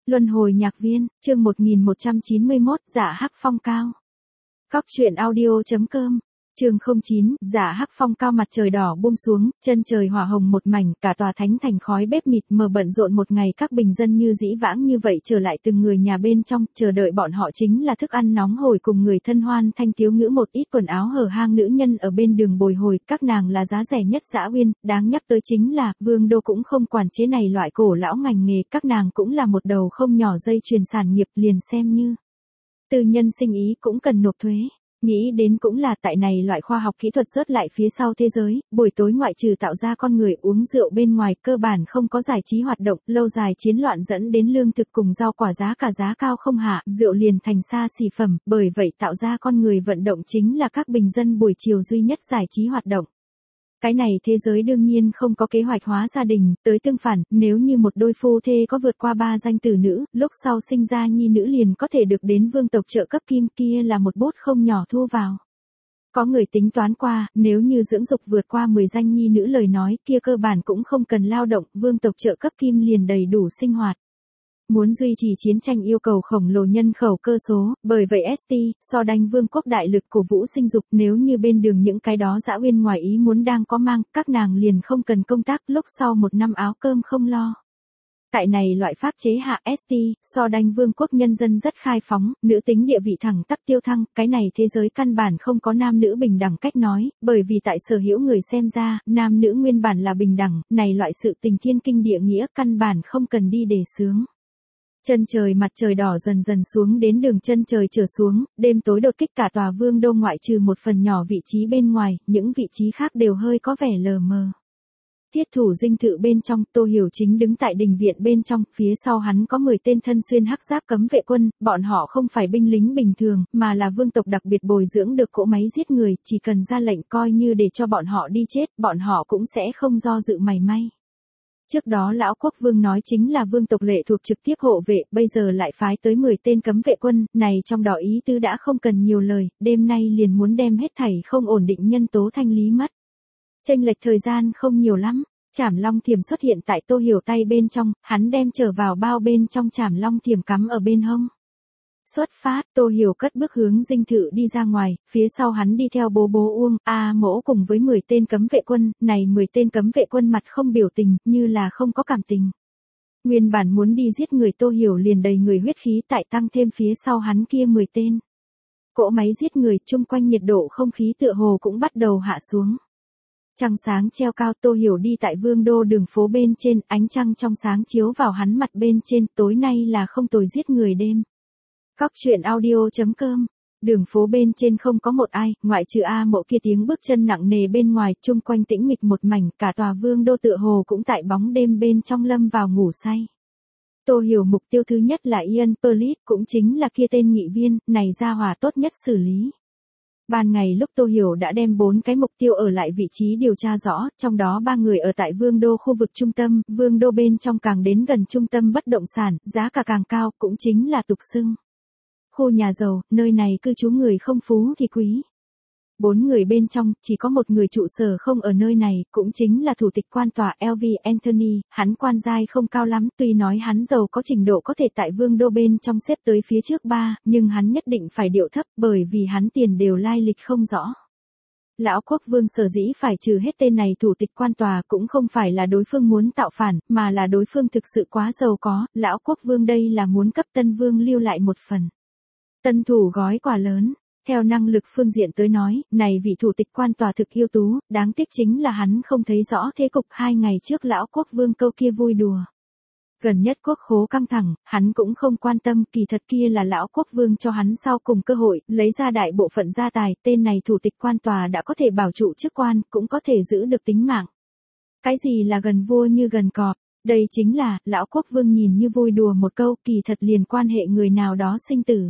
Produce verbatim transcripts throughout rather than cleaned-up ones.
Luân hồi nhạc viên, chương một nghìn một trăm chín mươi mốt, Dạ Hắc Phong Cao. Cóc truyện audio.com, chương không chín, Dạ Hắc Phong Cao. Mặt trời đỏ buông xuống, chân trời hỏa hồng một mảnh, cả tòa thánh thành khói bếp mịt mờ bận rộn một ngày. Các bình dân như dĩ vãng như vậy trở lại từng người nhà bên trong, chờ đợi bọn họ chính là thức ăn nóng hổi cùng người thân hoan thanh tiếu ngữ. Một ít quần áo hở hang nữ nhân ở bên đường bồi hồi, các nàng là giá rẻ nhất dã uyên. Đáng nhắc tới chính là, Vương Đô cũng không quản chế này loại cổ lão ngành nghề, các nàng cũng là một đầu không nhỏ dây chuyền sản nghiệp, liền xem như tư nhân sinh ý cũng cần nộp thuế. Nghĩ đến cũng là tại này loại khoa học kỹ thuật rớt lại phía sau thế giới, buổi tối ngoại trừ tạo ra con người uống rượu bên ngoài, cơ bản không có giải trí hoạt động. Lâu dài chiến loạn dẫn đến lương thực cùng rau quả giá cả giá cao không hạ, rượu liền thành xa xỉ phẩm, bởi vậy tạo ra con người vận động chính là các bình dân buổi chiều duy nhất giải trí hoạt động. Cái này thế giới đương nhiên không có kế hoạch hóa gia đình, tới tương phản, nếu như một đôi phu thê có vượt qua ba danh tử nữ, lúc sau sinh ra nhi nữ liền có thể được đến vương tộc trợ cấp kim, kia là một bút không nhỏ thu vào. Có người tính toán qua, nếu như dưỡng dục vượt qua mười danh nhi nữ lời nói, kia cơ bản cũng không cần lao động, vương tộc trợ cấp kim liền đầy đủ sinh hoạt. Muốn duy trì chiến tranh yêu cầu khổng lồ nhân khẩu cơ số, bởi vậy ét tê, so đánh vương quốc đại lực cổ vũ sinh dục. Nếu như bên đường những cái đó dã uyên ngoài ý muốn đang có mang, các nàng liền không cần công tác, lúc sau một năm áo cơm không lo. Tại này loại pháp chế hạ, ét tê, so đánh vương quốc nhân dân rất khai phóng, nữ tính địa vị thẳng tắp tiêu thăng. Cái này thế giới căn bản không có nam nữ bình đẳng cách nói, bởi vì tại sở hữu người xem ra, nam nữ nguyên bản là bình đẳng, này loại sự tình thiên kinh địa nghĩa căn bản không cần đi đề xướng. Chân trời mặt trời đỏ dần dần xuống đến đường chân trời trở xuống, đêm tối đột kích cả tòa Vương Đô ngoại trừ một phần nhỏ vị trí bên ngoài, những vị trí khác đều hơi có vẻ lờ mờ. Tiết thủ dinh thự bên trong, Tô Hiểu Chính đứng tại đình viện bên trong, phía sau hắn có mười tên thân xuyên hắc giáp cấm vệ quân, bọn họ không phải binh lính bình thường, mà là vương tộc đặc biệt bồi dưỡng được cỗ máy giết người, chỉ cần ra lệnh coi như để cho bọn họ đi chết, bọn họ cũng sẽ không do dự mảy may. Trước đó lão quốc vương nói chính là vương tộc lệ thuộc trực tiếp hộ vệ, bây giờ lại phái tới mười tên cấm vệ quân, này trong đó ý tứ đã không cần nhiều lời, đêm nay liền muốn đem hết thảy không ổn định nhân tố thanh lý mất. Chênh lệch thời gian không nhiều lắm, Trảm Long Thiềm xuất hiện tại Tô Hiểu tay bên trong, hắn đem trở vào bao bên trong Trảm Long Thiềm cắm ở bên hông. Xuất phát, Tô Hiểu cất bước hướng dinh thự đi ra ngoài, phía sau hắn đi theo bố bố Uông, A Mỗ cùng với mười tên cấm vệ quân, này mười tên cấm vệ quân mặt không biểu tình, như là không có cảm tình. Nguyên bản muốn đi giết người Tô Hiểu liền đầy người huyết khí, tại tăng thêm phía sau hắn kia mười tên. Cỗ máy giết người, chung quanh nhiệt độ không khí tựa hồ cũng bắt đầu hạ xuống. Trăng sáng treo cao, Tô Hiểu đi tại Vương Đô đường phố bên trên, ánh trăng trong sáng chiếu vào hắn mặt bên trên, tối nay là không tồi giết người đêm. Cóc truyện audio.com, đường phố bên trên không có một ai, ngoại trừ A Mộ kia tiếng bước chân nặng nề bên ngoài, chung quanh tĩnh mịch một mảnh, cả tòa Vương Đô tựa hồ cũng tại bóng đêm bên trong lâm vào ngủ say. Tô Hiểu mục tiêu thứ nhất là Ian Perlit, cũng chính là kia tên nghị viên, này ra hỏa tốt nhất xử lý. Ban ngày lúc Tô Hiểu đã đem bốn cái mục tiêu ở lại vị trí điều tra rõ, trong đó ba người ở tại Vương Đô khu vực trung tâm, Vương Đô bên trong càng đến gần trung tâm bất động sản, giá cả càng cao, cũng chính là tục xưng khu nhà giàu, nơi này cư trú người không phú thì quý. Bốn người bên trong, chỉ có một người trụ sở không ở nơi này, cũng chính là thủ tịch quan tòa lờ vê Anthony, hắn quan giai không cao lắm, tuy nói hắn giàu có trình độ có thể tại Vương Đô bên trong xếp tới phía trước ba, nhưng hắn nhất định phải điệu thấp, bởi vì hắn tiền đều lai lịch không rõ. Lão quốc vương sở dĩ phải trừ hết tên này thủ tịch quan tòa cũng không phải là đối phương muốn tạo phản, mà là đối phương thực sự quá giàu có, lão quốc vương đây là muốn cấp tân vương lưu lại một phần tân thủ gói quà lớn. Theo năng lực phương diện tới nói, này vị thủ tịch quan tòa thực ưu tú, đáng tiếc chính là hắn không thấy rõ thế cục. Hai ngày trước lão quốc vương câu kia vui đùa. Gần nhất quốc khố căng thẳng, hắn cũng không quan tâm, kỳ thật kia là lão quốc vương cho hắn sau cùng cơ hội, lấy ra đại bộ phận gia tài, tên này thủ tịch quan tòa đã có thể bảo trụ chức quan, cũng có thể giữ được tính mạng. Cái gì là gần vua như gần cọp, đây chính là, lão quốc vương nhìn như vui đùa một câu, kỳ thật liền quan hệ người nào đó sinh tử.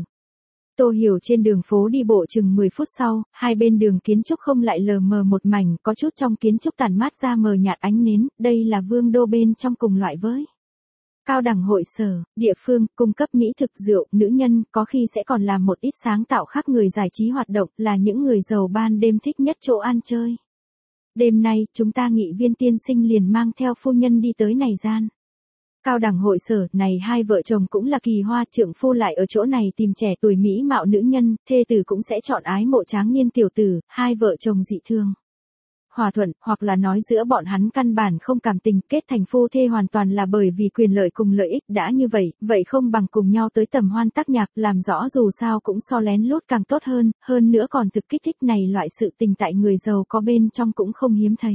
Tô Hiểu trên đường phố đi bộ chừng mười phút sau, hai bên đường kiến trúc không lại lờ mờ một mảnh, có chút trong kiến trúc tàn mát ra mờ nhạt ánh nến, đây là Vương Đô bên trong cùng loại với cao đẳng hội sở, địa phương, cung cấp mỹ thực rượu, nữ nhân, có khi sẽ còn làm một ít sáng tạo khác người giải trí hoạt động, là những người giàu ban đêm thích nhất chỗ ăn chơi. Đêm nay, chúng ta nghị viên tiên sinh liền mang theo phu nhân đi tới này gian. Cao đẳng hội sở, này hai vợ chồng cũng là kỳ hoa, trượng phu lại ở chỗ này tìm trẻ tuổi mỹ mạo nữ nhân, thê tử cũng sẽ chọn ái mộ tráng niên tiểu tử, hai vợ chồng dị thương hòa thuận, hoặc là nói giữa bọn hắn căn bản không cảm tình, kết thành phu thê hoàn toàn là bởi vì quyền lợi cùng lợi ích. Đã như vậy, vậy không bằng cùng nhau tới tầm hoan tác nhạc, làm rõ dù sao cũng so lén lút càng tốt hơn, hơn nữa còn thực kích thích này loại sự tình tại người giàu có bên trong cũng không hiếm thấy.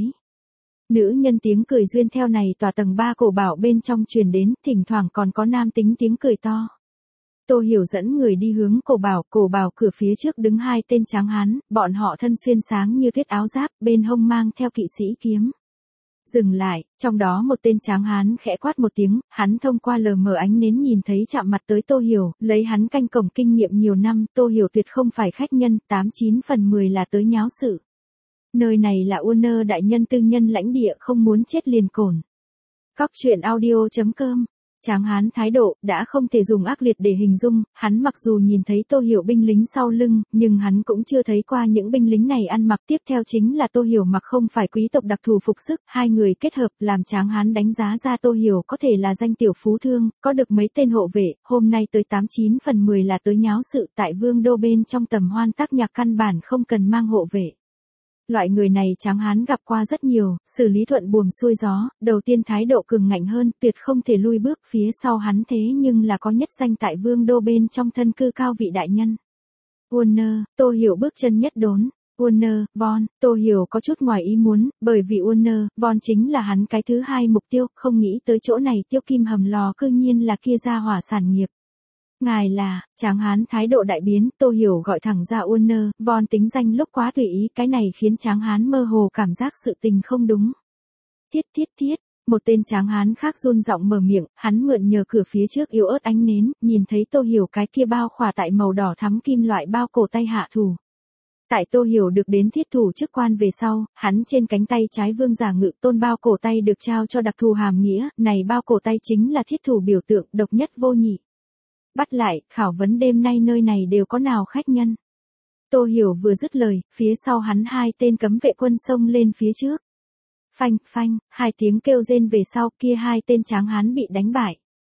Nữ nhân tiếng cười duyên theo này tòa tầng ba cổ bảo bên trong truyền đến, thỉnh thoảng còn có nam tính tiếng cười to. Tô Hiểu dẫn người đi hướng cổ bảo, cổ bảo cửa phía trước đứng hai tên tráng hán, bọn họ thân xuyên sáng như tuyết áo giáp, bên hông mang theo kỵ sĩ kiếm. Dừng lại, trong đó một tên tráng hán khẽ quát một tiếng, hắn thông qua lờ mờ ánh nến nhìn thấy chạm mặt tới Tô Hiểu, lấy hắn canh cổng kinh nghiệm nhiều năm, Tô Hiểu tuyệt không phải khách nhân, tám chín phần mười là tới nháo sự. Nơi này là Warner đại nhân tư nhân lãnh địa, không muốn chết liền cổn. Cóc truyện audio chấm com. Tráng hán thái độ, đã không thể dùng ác liệt để hình dung, hắn mặc dù nhìn thấy Tô Hiểu binh lính sau lưng, nhưng hắn cũng chưa thấy qua những binh lính này ăn mặc. Tiếp theo chính là Tô Hiểu mặc không phải quý tộc đặc thù phục sức, hai người kết hợp làm tráng hán đánh giá ra Tô Hiểu có thể là danh tiểu phú thương, có được mấy tên hộ vệ, hôm nay tới tám chín phần mười là tới nháo sự tại vương đô bên trong tầm hoan tác nhạc căn bản không cần mang hộ vệ. Loại người này tráng hán gặp qua rất nhiều, xử lý thuận buồm xuôi gió, đầu tiên thái độ cường ngạnh hơn, tuyệt không thể lui bước, phía sau hắn thế nhưng là có nhất danh tại vương đô bên trong thân cư cao vị đại nhân. Warner, Tô Hiểu bước chân nhất đốn. Warner, Von, Tô Hiểu có chút ngoài ý muốn, bởi vì Warner, Von chính là hắn cái thứ hai mục tiêu, không nghĩ tới chỗ này tiêu kim hầm lò cư nhiên là kia gia hỏa sản nghiệp. Ngài là, tráng hán thái độ đại biến, Tô Hiểu gọi thẳng ra Warner, Von tính danh lúc quá tùy ý, cái này khiến tráng hán mơ hồ cảm giác sự tình không đúng. Thiết thiết thiết, một tên tráng hán khác run giọng mở miệng, hắn mượn nhờ cửa phía trước yếu ớt ánh nến, nhìn thấy Tô Hiểu cái kia bao khỏa tại màu đỏ thắm kim loại bao cổ tay hạ thủ. Tại Tô Hiểu được đến thiết thủ chức quan về sau, hắn trên cánh tay trái vương giả ngự tôn bao cổ tay được trao cho đặc thù hàm nghĩa, này bao cổ tay chính là thiết thủ biểu tượng độc nhất vô nhị. Bắt lại, khảo vấn đêm nay nơi này đều có nào khách nhân. Tô Hiểu vừa dứt lời, phía sau hắn hai tên cấm vệ quân xông lên phía trước. Phanh, phanh, hai tiếng kêu rên về sau, kia hai tên tráng hán bị đánh bại.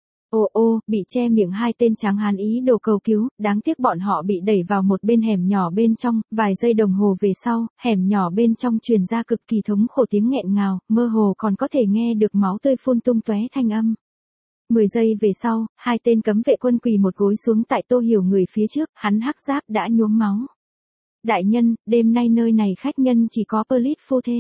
Ô ô, bị che miệng hai tên tráng hán ý đồ cầu cứu, đáng tiếc bọn họ bị đẩy vào một bên hẻm nhỏ bên trong, vài giây đồng hồ về sau, hẻm nhỏ bên trong truyền ra cực kỳ thống khổ tiếng nghẹn ngào, mơ hồ còn có thể nghe được máu tươi phun tung tóe thanh âm. Mười giây về sau, hai tên cấm vệ quân quỳ một gối xuống tại Tô Hiểu người phía trước, hắn hắc giáp đã nhuốm máu. Đại nhân, đêm nay nơi này khách nhân chỉ có Perlit phu thê.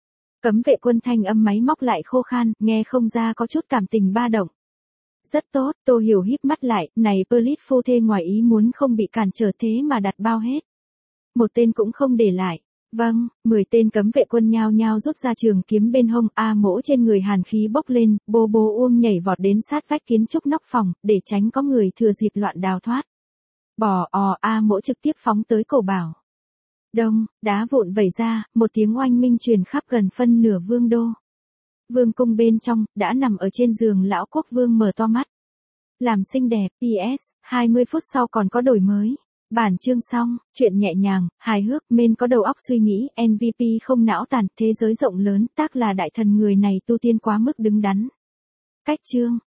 Cấm vệ quân thanh âm máy móc lại khô khan, nghe không ra có chút cảm tình ba động. Rất tốt, Tô Hiểu híp mắt lại, này Perlit phu thê ngoài ý muốn không bị cản trở thế mà đặt bao hết. Một tên cũng không để lại. Vâng, mười tên cấm vệ quân nhao nhao rút ra trường kiếm bên hông, A Mỗ trên người hàn khí bốc lên, bố bố uông nhảy vọt đến sát vách kiến trúc nóc phòng, để tránh có người thừa dịp loạn đào thoát. Bò ò A Mỗ trực tiếp phóng tới cổ bảo. Đông, đá vụn vẩy ra, một tiếng oanh minh truyền khắp gần phân nửa vương đô. Vương cung bên trong, đã nằm ở trên giường lão quốc vương mở to mắt. Làm xinh đẹp, pê ét, hai mươi phút sau còn có đổi mới. Bản chương xong, chuyện nhẹ nhàng, hài hước, men có đầu óc suy nghĩ, em vê pê không não tàn, thế giới rộng lớn, tác là đại thần người này tu tiên quá mức đứng đắn. Cách chương.